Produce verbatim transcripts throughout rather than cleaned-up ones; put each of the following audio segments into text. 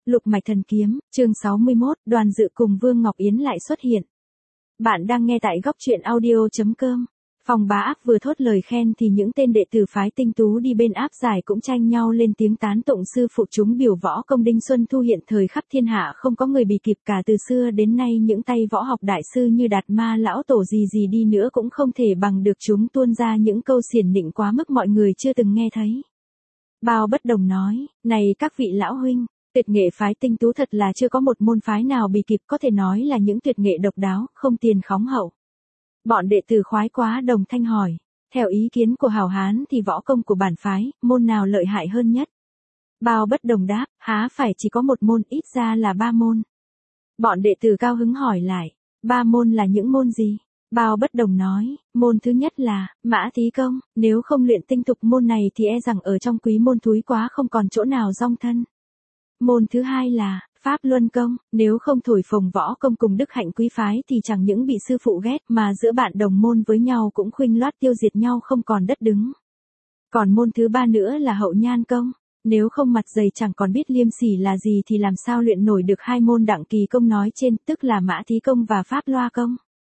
Lục mạch thần kiếm, chương sáu mươi mốt, Đoàn Dự cùng Vương Ngọc Yến lại xuất hiện. Bạn đang nghe tại góc truyện audio.com. Phòng bá áp vừa thốt lời khen thì những tên đệ tử phái tinh tú đi bên áp giải cũng tranh nhau lên tiếng tán tụng sư phụ chúng biểu võ công Đinh Xuân Thu hiện thời khắp thiên hạ không có người bị kịp cả từ xưa đến nay những tay võ học đại sư như Đạt Ma lão tổ gì gì đi nữa cũng không thể bằng được chúng tuôn ra những câu xiển nịnh quá mức mọi người chưa từng nghe thấy. Bao Bất Đồng nói, này các vị lão huynh, tuyệt nghệ phái tinh tú thật là chưa có một môn phái nào bị kịp có thể nói là những tuyệt nghệ độc đáo, không tiền khóng hậu. Bọn đệ tử khoái quá đồng thanh hỏi, theo ý kiến của hảo hán thì võ công của bản phái, môn nào lợi hại hơn nhất? Bao Bất Đồng đáp, há phải chỉ có một môn ít ra là ba môn. Bọn đệ tử cao hứng hỏi lại, ba môn là những môn gì? Bao Bất Đồng nói, môn thứ nhất là, mã thí công, nếu không luyện tinh tục môn này thì e rằng ở trong quý môn thúi quá không còn chỗ nào dong thân. Môn thứ hai là, pháp luân công, nếu không thổi phồng võ công cùng đức hạnh quý phái thì chẳng những bị sư phụ ghét mà giữa bạn đồng môn với nhau cũng khuynh loát tiêu diệt nhau không còn đất đứng. Còn môn thứ ba nữa là hậu nhan công, nếu không mặt dày chẳng còn biết liêm sỉ là gì thì làm sao luyện nổi được hai môn đặng kỳ công nói trên, tức là mã thí công và pháp loa công.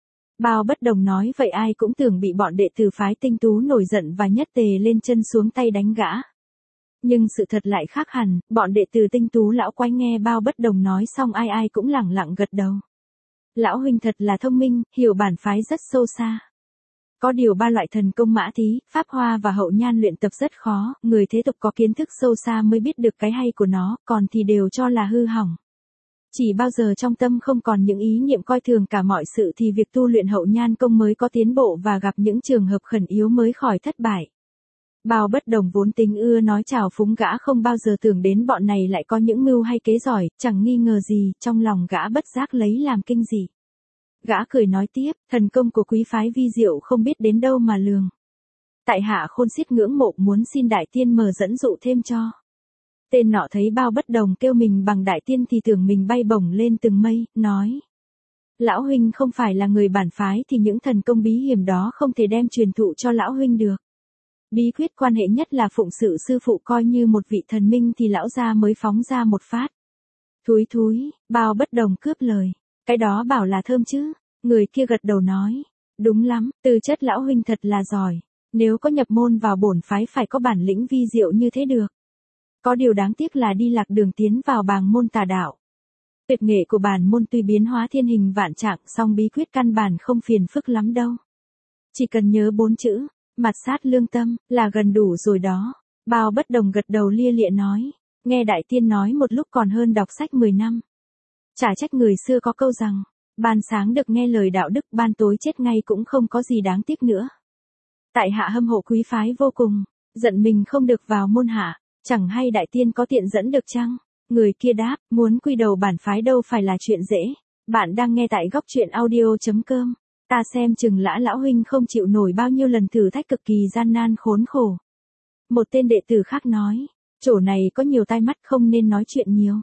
Bao Bất Đồng nói vậy ai cũng tưởng bị bọn đệ tử phái tinh tú nổi giận và nhất tề lên chân xuống tay đánh gã. Nhưng sự thật lại khác hẳn, bọn đệ tử tinh tú lão quái nghe Bao Bất Đồng nói xong ai ai cũng lẳng lặng gật đầu. Lão huynh thật là thông minh, hiểu bản phái rất sâu xa. Có điều ba loại thần công mã thí, pháp hoa và hậu nhan luyện tập rất khó, người thế tục có kiến thức sâu xa mới biết được cái hay của nó, còn thì đều cho là hư hỏng. Chỉ bao giờ trong tâm không còn những ý niệm coi thường cả mọi sự thì việc tu luyện hậu nhan công mới có tiến bộ và gặp những trường hợp khẩn yếu mới khỏi thất bại. Bao Bất Đồng vốn tính ưa nói chào phúng gã không bao giờ tưởng đến bọn này lại có những mưu hay kế giỏi, chẳng nghi ngờ gì, trong lòng gã bất giác lấy làm kinh dị. Gã cười nói tiếp, thần công của quý phái vi diệu không biết đến đâu mà lường. Tại hạ khôn xiết ngưỡng mộ muốn xin đại tiên mờ dẫn dụ thêm cho. Tên nọ thấy Bao Bất Đồng kêu mình bằng đại tiên thì tưởng mình bay bổng lên từng mây, nói. Lão huynh không phải là người bản phái thì những thần công bí hiểm đó không thể đem truyền thụ cho lão huynh được. Bí quyết quan hệ nhất là phụng sự sư phụ coi như một vị thần minh thì lão gia mới phóng ra một phát. Thúi thúi, Bao Bất Đồng cướp lời. Cái đó bảo là thơm chứ. Người kia gật đầu nói. Đúng lắm, tư chất lão huynh thật là giỏi. Nếu có nhập môn vào bổn phái phải có bản lĩnh vi diệu như thế được. Có điều đáng tiếc là đi lạc đường tiến vào bàng môn tà đạo. Tuyệt nghệ của bản môn tuy biến hóa thiên hình vạn trạng song bí quyết căn bản không phiền phức lắm đâu. Chỉ cần nhớ bốn chữ. Mặt sát lương tâm, là gần đủ rồi đó. Bao Bất Đồng gật đầu lia lịa nói. Nghe đại tiên nói một lúc còn hơn đọc sách mười năm. Chả trách người xưa có câu rằng, ban sáng được nghe lời đạo đức ban tối chết ngay cũng không có gì đáng tiếc nữa. Tại hạ hâm mộ quý phái vô cùng, giận mình không được vào môn hạ, chẳng hay đại tiên có tiện dẫn được chăng? Người kia đáp, muốn quy đầu bản phái đâu phải là chuyện dễ. Bạn đang nghe tại góc truyện audio.com. Ta xem chừng lã lão huynh không chịu nổi bao nhiêu lần thử thách cực kỳ gian nan khốn khổ. Một tên đệ tử khác nói, chỗ này có nhiều tai mắt không nên nói chuyện nhiều.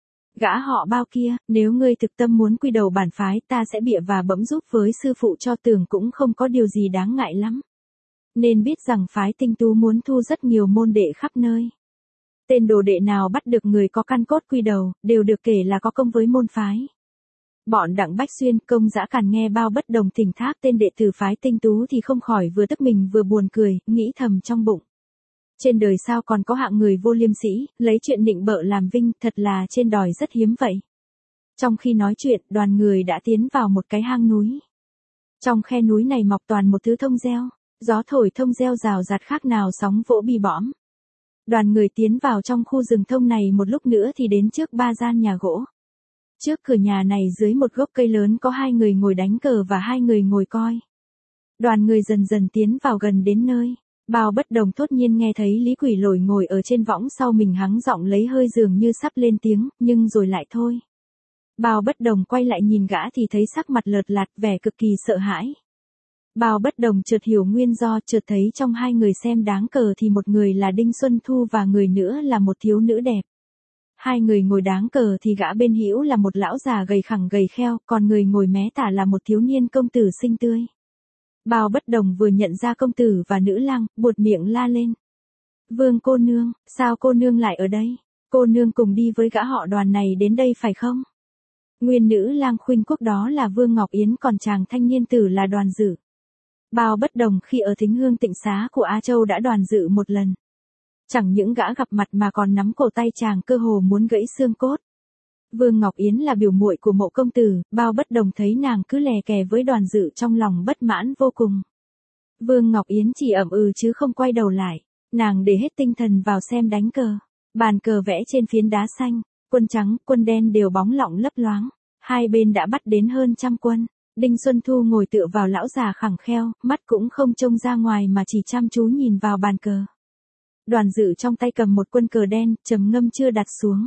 Gã họ Bao kia, nếu ngươi thực tâm muốn quy đầu bản phái ta sẽ bịa và bẫm giúp với sư phụ cho tưởng cũng không có điều gì đáng ngại lắm. Nên biết rằng phái tinh tú muốn thu rất nhiều môn đệ khắp nơi. Tên đồ đệ nào bắt được người có căn cốt quy đầu, đều được kể là có công với môn phái. Bọn Đặng Bách Xuyên, Công Dã Càn nghe Bao Bất Đồng thỉnh thác tên đệ tử phái tinh tú thì không khỏi vừa tức mình vừa buồn cười, nghĩ thầm trong bụng. Trên đời sao còn có hạng người vô liêm sĩ, lấy chuyện nịnh bợ làm vinh, thật là trên đòi rất hiếm vậy. Trong khi nói chuyện, đoàn người đã tiến vào một cái hang núi. Trong khe núi này mọc toàn một thứ thông reo, gió thổi thông reo rào rạt khác nào sóng vỗ bi bõm. Đoàn người tiến vào trong khu rừng thông này một lúc nữa thì đến trước ba gian nhà gỗ. Trước cửa nhà này dưới một gốc cây lớn có hai người ngồi đánh cờ và hai người ngồi coi. Đoàn người dần dần tiến vào gần đến nơi. Bao Bất Đồng thốt nhiên nghe thấy Lý Quỷ Lồi ngồi ở trên võng sau mình hắng giọng lấy hơi dường như sắp lên tiếng, nhưng rồi lại thôi. Bao Bất Đồng quay lại nhìn gã thì thấy sắc mặt lợt lạt vẻ cực kỳ sợ hãi. Bao Bất Đồng chợt hiểu nguyên do, chợt thấy trong hai người xem đáng cờ thì một người là Đinh Xuân Thu và người nữa là một thiếu nữ đẹp. Hai người ngồi đáng cờ thì gã bên hữu là một lão già gầy khẳng gầy kheo, còn người ngồi mé tả là một thiếu niên công tử xinh tươi. Bao Bất Đồng vừa nhận ra công tử và nữ lang, buột miệng la lên. Vương cô nương, sao cô nương lại ở đây? Cô nương cùng đi với gã họ Đoàn này đến đây phải không? Nguyên nữ lang khuynh quốc đó là Vương Ngọc Yến, còn chàng thanh niên tử là Đoàn Dự. Bao bất đồng khi ở thính hương tịnh xá của A Châu đã Đoàn Dự một lần. Chẳng những gã gặp mặt mà còn nắm cổ tay chàng cơ hồ muốn gãy xương cốt. Vương Ngọc Yến là biểu muội của Mộ công tử, Bao bất đồng thấy nàng cứ lè kè với Đoàn Dự trong lòng bất mãn vô cùng. Vương Ngọc Yến chỉ ậm ừ chứ không quay đầu lại, nàng để hết tinh thần vào xem đánh cờ. Bàn cờ vẽ trên phiến đá xanh, quân trắng, quân đen đều bóng lọng lấp loáng, hai bên đã bắt đến hơn trăm quân. Đinh Xuân Thu ngồi tựa vào lão già khẳng kheo, mắt cũng không trông ra ngoài mà chỉ chăm chú nhìn vào bàn cờ. Đoàn Dự trong tay cầm một quân cờ đen, trầm ngâm chưa đặt xuống.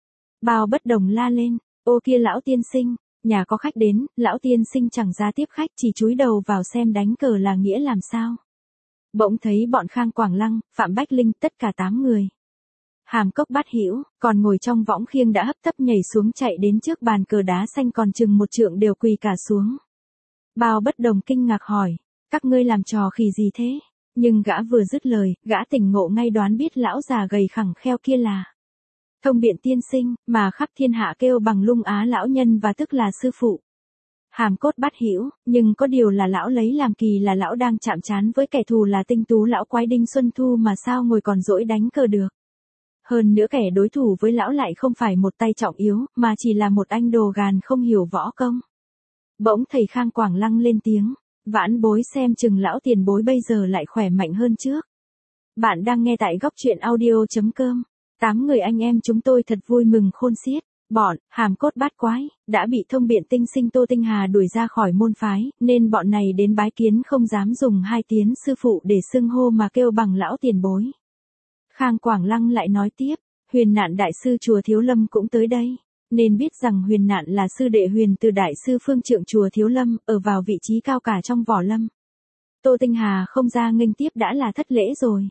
Bao bất đồng la lên, ô kia lão tiên sinh, nhà có khách đến, lão tiên sinh chẳng ra tiếp khách, chỉ chúi đầu vào xem đánh cờ là nghĩa làm sao. Bỗng thấy bọn Khang Quảng Lăng, Phạm Bách Linh, tất cả tám người. Hàm Cốc Bát Hữu còn ngồi trong võng khiêng đã hấp tấp nhảy xuống chạy đến trước bàn cờ đá xanh còn chừng một trượng đều quỳ cả xuống. Bao bất đồng kinh ngạc hỏi, các ngươi làm trò khỉ gì thế? Nhưng gã vừa dứt lời, gã tỉnh ngộ ngay đoán biết lão già gầy khẳng kheo kia là Thông Biện tiên sinh, mà khắp thiên hạ kêu bằng Lung Á lão nhân và tức là sư phụ. Hàm Cốt Bát Hữu, nhưng có điều là lão lấy làm kỳ là lão đang chạm trán với kẻ thù là tinh tú lão quái Đinh Xuân Thu mà sao ngồi còn dỗi đánh cờ được. Hơn nữa kẻ đối thủ với lão lại không phải một tay trọng yếu, mà chỉ là một anh đồ gàn không hiểu võ công. Bỗng thầy Khang Quảng Lăng lên tiếng, vãn bối xem chừng lão tiền bối bây giờ lại khỏe mạnh hơn trước. Bạn đang nghe tại góc truyện audio.com. Tám người anh em chúng tôi thật vui mừng khôn xiết. Bọn, Hàm Cốt Bát Quái, đã bị Thông Biện tinh sinh Tô Tinh Hà đuổi ra khỏi môn phái, nên bọn này đến bái kiến không dám dùng hai tiếng sư phụ để xưng hô mà kêu bằng lão tiền bối. Khang Quảng Lăng lại nói tiếp, Huyền Nạn đại sư chùa Thiếu Lâm cũng tới đây, nên biết rằng Huyền Nạn là sư đệ Huyền từ đại sư phương trượng chùa Thiếu Lâm, ở vào vị trí cao cả trong võ lâm. Tô Tinh Hà không ra nghênh tiếp đã là thất lễ rồi.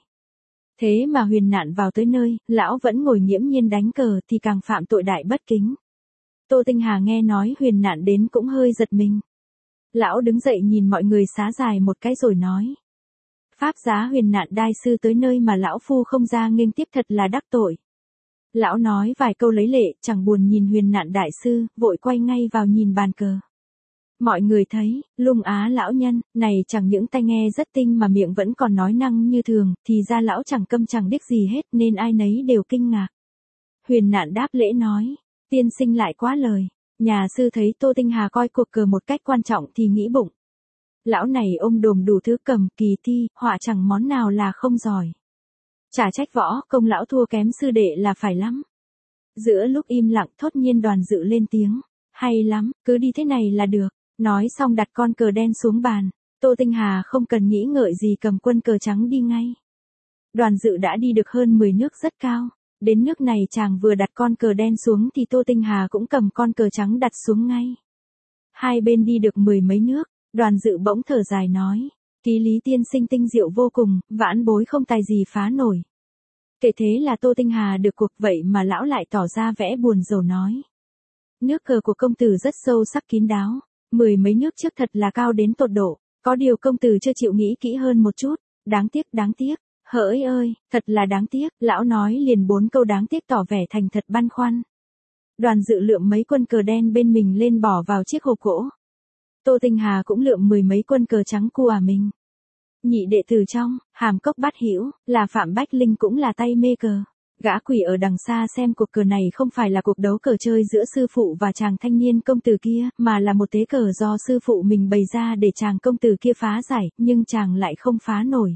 Thế mà Huyền Nạn vào tới nơi, lão vẫn ngồi nghiễm nhiên đánh cờ thì càng phạm tội đại bất kính. Tô Tinh Hà nghe nói Huyền Nạn đến cũng hơi giật mình. Lão đứng dậy nhìn mọi người xá dài một cái rồi nói. Pháp giá Huyền Nạn đại sư tới nơi mà lão phu không ra nghênh tiếp thật là đắc tội. Lão nói vài câu lấy lệ, chẳng buồn nhìn Huyền Nạn đại sư, vội quay ngay vào nhìn bàn cờ. Mọi người thấy, Lung Á lão nhân, này chẳng những tai nghe rất tinh mà miệng vẫn còn nói năng như thường, thì ra lão chẳng câm chẳng điếc gì hết nên ai nấy đều kinh ngạc. Huyền Nạn đáp lễ nói, tiên sinh lại quá lời, nhà sư thấy Tô Tinh Hà coi cuộc cờ một cách quan trọng thì nghĩ bụng. Lão này ôm đồm đủ thứ cầm, kỳ thi, họa chẳng món nào là không giỏi. Chả trách võ công lão thua kém sư đệ là phải lắm. Giữa lúc im lặng thốt nhiên Đoàn Dự lên tiếng, hay lắm, cứ đi thế này là được. Nói xong đặt con cờ đen xuống bàn, Tô Tinh Hà không cần nghĩ ngợi gì cầm quân cờ trắng đi ngay. Đoàn Dự đã đi được hơn mười nước rất cao, đến nước này chàng vừa đặt con cờ đen xuống thì Tô Tinh Hà cũng cầm con cờ trắng đặt xuống ngay. Hai bên đi được mười mấy nước, Đoàn Dự bỗng thở dài nói, ký lý tiên sinh tinh diệu vô cùng, vãn bối không tài gì phá nổi. Kể thế là Tô Tinh Hà được cuộc vậy mà lão lại tỏ ra vẻ buồn rầu nói. Nước cờ của công tử rất sâu sắc kín đáo. Mười mấy nước trước thật là cao đến tột độ, có điều công tử chưa chịu nghĩ kỹ hơn một chút, đáng tiếc đáng tiếc, hỡi ơi, thật là đáng tiếc, lão nói liền bốn câu đáng tiếc tỏ vẻ thành thật băn khoăn. Đoàn Dự lượm mấy quân cờ đen bên mình lên bỏ vào chiếc hộp gỗ. Tô Tinh Hà cũng lượm mười mấy quân cờ trắng của mình. Nhị đệ tử trong, Hàm Cốc Bát Hữu là Phạm Bách Linh cũng là tay mê cờ. Gã quỷ ở đằng xa xem cuộc cờ này không phải là cuộc đấu cờ chơi giữa sư phụ và chàng thanh niên công tử kia, mà là một tế cờ do sư phụ mình bày ra để chàng công tử kia phá giải, nhưng chàng lại không phá nổi.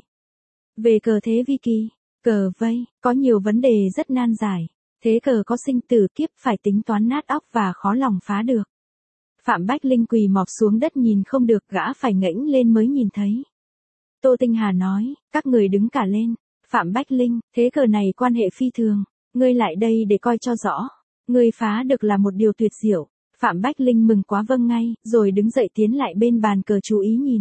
Về cờ thế vi kỳ, cờ vây, có nhiều vấn đề rất nan giải. Thế cờ có sinh tử kiếp phải tính toán nát óc và khó lòng phá được. Phạm Bách Linh quỳ mọp xuống đất nhìn không được, gã phải ngẩng lên mới nhìn thấy. Tô Tinh Hà nói, các người đứng cả lên. Phạm Bách Linh, thế cờ này quan hệ phi thường, ngươi lại đây để coi cho rõ. Ngươi phá được là một điều tuyệt diệu. Phạm Bách Linh mừng quá vâng ngay, rồi đứng dậy tiến lại bên bàn cờ chú ý nhìn.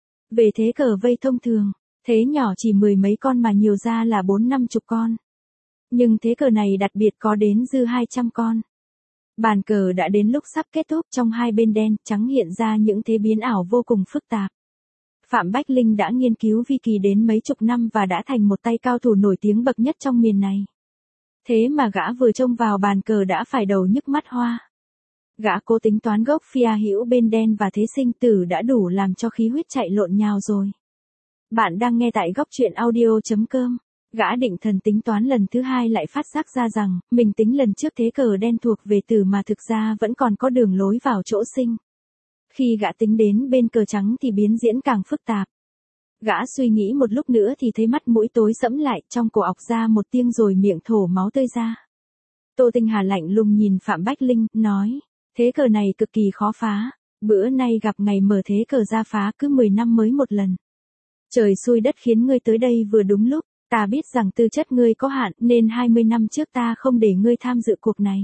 Về thế cờ vây thông thường, thế nhỏ chỉ mười mấy con mà nhiều ra là bốn năm chục con. Nhưng thế cờ này đặc biệt có đến dư hai trăm con. Bàn cờ đã đến lúc sắp kết thúc, trong hai bên đen, trắng hiện ra những thế biến ảo vô cùng phức tạp. Phạm Bách Linh đã nghiên cứu vi kỳ đến mấy chục năm và đã thành một tay cao thủ nổi tiếng bậc nhất trong miền này. Thế mà gã vừa trông vào bàn cờ đã phải đầu nhức mắt hoa. Gã cố tính toán gốc Phia hữu bên đen và thế sinh tử đã đủ làm cho khí huyết chạy lộn nhào rồi. Bạn đang nghe tại góc truyện audio.com. Gã định thần tính toán lần thứ hai lại phát giác ra rằng, mình tính lần trước thế cờ đen thuộc về tử mà thực ra vẫn còn có đường lối vào chỗ sinh. Khi gã tính đến bên cờ trắng thì biến diễn càng phức tạp. Gã suy nghĩ một lúc nữa thì thấy mắt mũi tối sẫm lại, trong cổ ọc ra một tiếng rồi miệng thổ máu tươi ra. Tô Tinh Hà lạnh lùng nhìn Phạm Bách Linh, nói, thế cờ này cực kỳ khó phá, bữa nay gặp ngày mở thế cờ ra phá cứ mười năm mới một lần. Trời xui đất khiến ngươi tới đây vừa đúng lúc, ta biết rằng tư chất ngươi có hạn nên hai mươi năm trước ta không để ngươi tham dự cuộc này.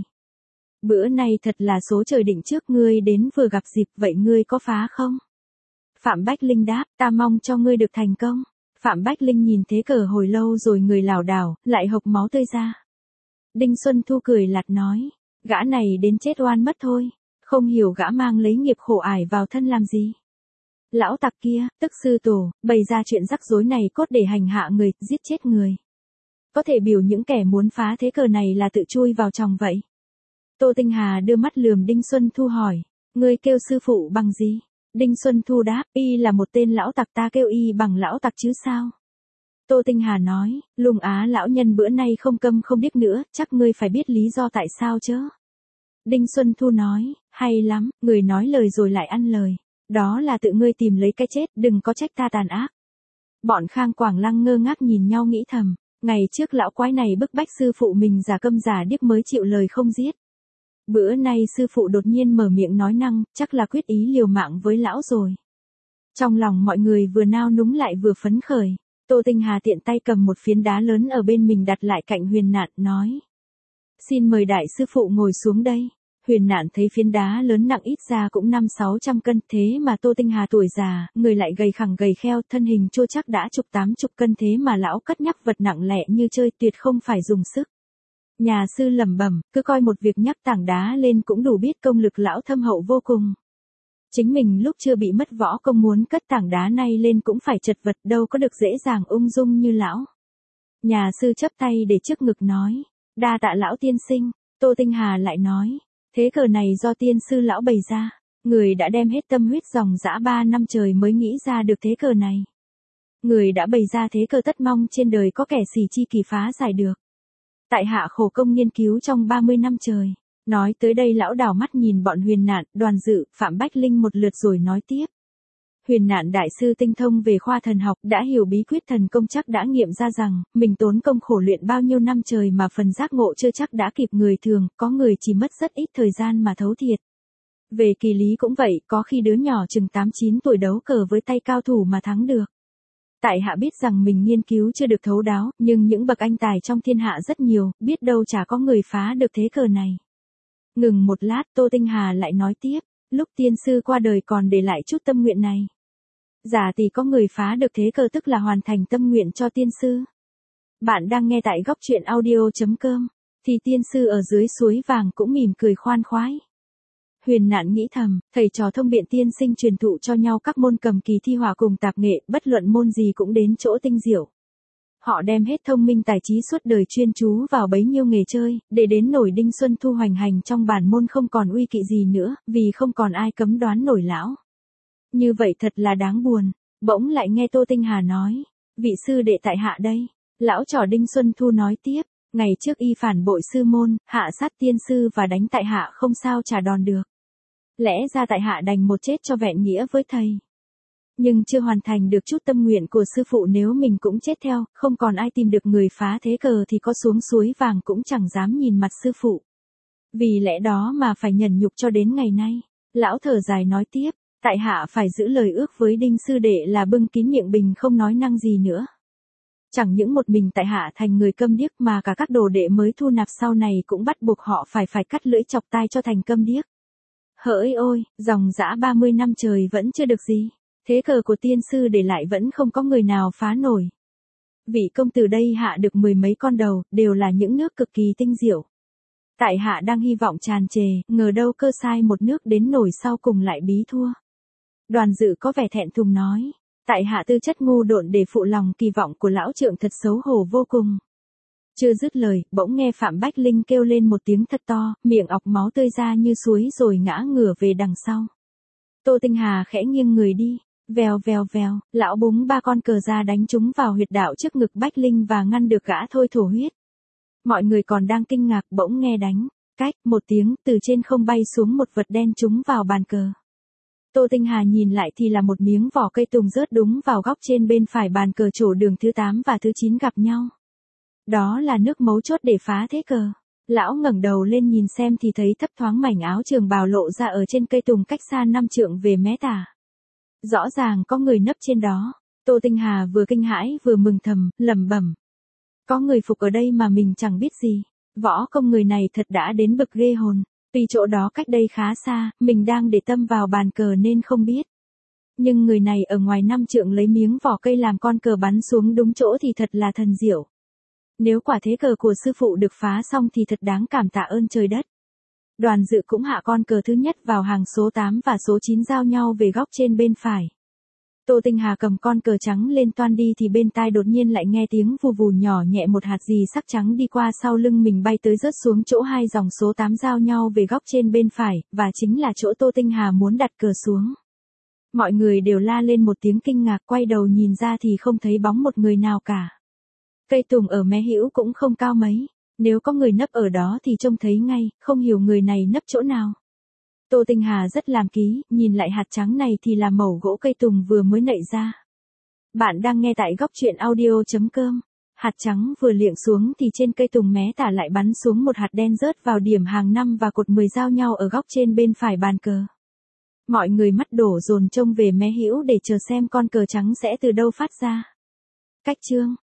Bữa nay thật là số trời định trước ngươi đến vừa gặp dịp, vậy ngươi có phá không? Phạm Bách Linh đáp, ta mong cho ngươi được thành công. Phạm Bách Linh nhìn thế cờ hồi lâu rồi người lảo đảo, lại hộc máu tươi ra. Đinh Xuân Thu cười lạt nói, gã này đến chết oan mất thôi, không hiểu gã mang lấy nghiệp khổ ải vào thân làm gì. Lão tặc kia, tức sư tổ, bày ra chuyện rắc rối này cốt để hành hạ người, giết chết người. Có thể biểu những kẻ muốn phá thế cờ này là tự chui vào chòng vậy. Tô Tinh Hà đưa mắt lườm Đinh Xuân Thu hỏi, ngươi kêu sư phụ bằng gì? Đinh Xuân Thu đáp, y là một tên lão tặc, ta kêu y bằng lão tặc chứ sao? Tô Tinh Hà nói, Lùng Á lão nhân bữa nay không câm không điếc nữa, chắc ngươi phải biết lý do tại sao chứ? Đinh Xuân Thu nói, hay lắm, người nói lời rồi lại ăn lời. Đó là tự ngươi tìm lấy cái chết, đừng có trách ta tàn ác. Bọn Khang Quảng Lăng ngơ ngác nhìn nhau nghĩ thầm, ngày trước lão quái này bức bách sư phụ mình giả câm giả điếc mới chịu lời không giết. Bữa nay sư phụ đột nhiên mở miệng nói năng, chắc là quyết ý liều mạng với lão rồi. Trong lòng mọi người vừa nao núng lại vừa phấn khởi, Tô Tinh Hà tiện tay cầm một phiến đá lớn ở bên mình đặt lại cạnh Huyền Nạn, nói. Xin mời đại sư phụ ngồi xuống đây. Huyền Nạn thấy phiến đá lớn nặng ít ra cũng năm sáu trăm cân, thế mà Tô Tinh Hà tuổi già, người lại gầy khẳng gầy kheo, thân hình chô chắc đã chục tám chục cân, thế mà lão cất nhắc vật nặng lẹ như chơi, tuyệt không phải dùng sức. Nhà sư lẩm bẩm, cứ coi một việc nhắc tảng đá lên cũng đủ biết công lực lão thâm hậu vô cùng. Chính mình lúc chưa bị mất võ công muốn cất tảng đá này lên cũng phải chật vật, đâu có được dễ dàng ung dung như lão. Nhà sư chắp tay để trước ngực nói, đa tạ lão tiên sinh. Tô Tinh Hà lại nói, thế cờ này do tiên sư lão bày ra, người đã đem hết tâm huyết dòng dã ba năm trời mới nghĩ ra được thế cờ này. Người đã bày ra thế cờ tất mong trên đời có kẻ xì chi kỳ phá giải được. Tại hạ khổ công nghiên cứu trong ba mươi năm trời. Nói tới đây lão đảo mắt nhìn bọn Huyền Nạn, Đoàn Dự, Phạm Bách Linh một lượt rồi nói tiếp. Huyền Nạn đại sư tinh thông về khoa thần học, đã hiểu bí quyết thần công, chắc đã nghiệm ra rằng, mình tốn công khổ luyện bao nhiêu năm trời mà phần giác ngộ chưa chắc đã kịp người thường, có người chỉ mất rất ít thời gian mà thấu thiệt. Về kỳ lý cũng vậy, có khi đứa nhỏ chừng tám chín tuổi đấu cờ với tay cao thủ mà thắng được. Tại hạ biết rằng mình nghiên cứu chưa được thấu đáo, nhưng những bậc anh tài trong thiên hạ rất nhiều, biết đâu chả có người phá được thế cờ này. Ngừng một lát, Tô Tinh Hà lại nói tiếp, lúc tiên sư qua đời còn để lại chút tâm nguyện này. Giả tỷ có người phá được thế cờ tức là hoàn thành tâm nguyện cho tiên sư. Bạn đang nghe tại góc truyện audio.com, thì tiên sư ở dưới suối vàng cũng mỉm cười khoan khoái. Huyền Nạn nghĩ thầm, thầy trò thông biện tiên sinh truyền thụ cho nhau các môn cầm kỳ thi họa cùng tạp nghệ, bất luận môn gì cũng đến chỗ tinh diệu. Họ đem hết thông minh tài trí suốt đời chuyên chú vào bấy nhiêu nghề chơi, để đến nổi Đinh Xuân Thu hoành hành trong bản môn không còn uy kỵ gì nữa, vì không còn ai cấm đoán nổi lão. Như vậy thật là đáng buồn. Bỗng lại nghe Tô Tinh Hà nói, vị sư đệ tại hạ đây. Lão trò Đinh Xuân Thu nói tiếp, ngày trước y phản bội sư môn, hạ sát tiên sư và đánh tại hạ không sao trả đòn được. Lẽ ra tại hạ đành một chết cho vẹn nghĩa với thầy. Nhưng chưa hoàn thành được chút tâm nguyện của sư phụ, nếu mình cũng chết theo, không còn ai tìm được người phá thế cờ thì có xuống suối vàng cũng chẳng dám nhìn mặt sư phụ. Vì lẽ đó mà phải nhẫn nhục cho đến ngày nay. Lão thở dài nói tiếp, tại hạ phải giữ lời ước với Đinh sư đệ là bưng kín miệng bình không nói năng gì nữa. Chẳng những một mình tại hạ thành người câm điếc mà cả các đồ đệ mới thu nạp sau này cũng bắt buộc họ phải phải cắt lưỡi chọc tai cho thành câm điếc. Hỡi ôi, dòng dã ba mươi năm trời vẫn chưa được gì. Thế cờ của tiên sư để lại vẫn không có người nào phá nổi. Vị công tử đây hạ được mười mấy con đầu, đều là những nước cực kỳ tinh diệu. Tại hạ đang hy vọng tràn trề, ngờ đâu cơ sai một nước đến nổi sau cùng lại bí thua. Đoàn Dự có vẻ thẹn thùng nói, tại hạ tư chất ngu độn để phụ lòng kỳ vọng của lão trượng thật xấu hổ vô cùng. Chưa dứt lời, bỗng nghe Phạm Bách Linh kêu lên một tiếng thật to, miệng ọc máu tươi ra như suối rồi ngã ngửa về đằng sau. Tô Tinh Hà khẽ nghiêng người đi, vèo vèo vèo, lão búng ba con cờ ra đánh chúng vào huyệt đạo trước ngực Bách Linh và ngăn được gã thôi thổ huyết. Mọi người còn đang kinh ngạc bỗng nghe đánh, cách, một tiếng, từ trên không bay xuống một vật đen trúng vào bàn cờ. Tô Tinh Hà nhìn lại thì là một miếng vỏ cây tùng rớt đúng vào góc trên bên phải bàn cờ chỗ đường thứ tám và thứ chín gặp nhau. Đó là nước mấu chốt để phá thế cờ. Lão ngẩng đầu lên nhìn xem thì thấy thấp thoáng mảnh áo trường bào lộ ra ở trên cây tùng cách xa năm trượng về mé tả. Rõ ràng có người nấp trên đó. Tô Tinh Hà vừa kinh hãi vừa mừng thầm, lẩm bẩm. Có người phục ở đây mà mình chẳng biết gì. Võ công người này thật đã đến bực ghê hồn. Vì chỗ đó cách đây khá xa, mình đang để tâm vào bàn cờ nên không biết. Nhưng người này ở ngoài năm trượng lấy miếng vỏ cây làm con cờ bắn xuống đúng chỗ thì thật là thần diệu. Nếu quả thế cờ của sư phụ được phá xong thì thật đáng cảm tạ ơn trời đất. Đoàn dự cũng hạ con cờ thứ nhất vào hàng số tám và số chín giao nhau về góc trên bên phải. Tô Tinh Hà cầm con cờ trắng lên toan đi thì bên tai đột nhiên lại nghe tiếng vù vù nhỏ nhẹ, một hạt gì sắc trắng đi qua sau lưng mình bay tới rớt xuống chỗ hai dòng số tám giao nhau về góc trên bên phải, và chính là chỗ Tô Tinh Hà muốn đặt cờ xuống. Mọi người đều la lên một tiếng kinh ngạc, quay đầu nhìn ra thì không thấy bóng một người nào cả. Cây tùng ở mé hữu cũng không cao mấy, nếu có người nấp ở đó thì trông thấy ngay, không hiểu người này nấp chỗ nào. Tô Tinh Hà rất làm ký, nhìn lại hạt trắng này thì là mẩu gỗ cây tùng vừa mới nảy ra. Bạn đang nghe tại góc truyện audio chấm com. Hạt trắng vừa liệng xuống thì trên cây tùng mé tả lại bắn xuống một hạt đen rớt vào điểm hàng năm và cột mười giao nhau ở góc trên bên phải bàn cờ. Mọi người mắt đổ dồn trông về mé hữu để chờ xem con cờ trắng sẽ từ đâu phát ra. Cách chương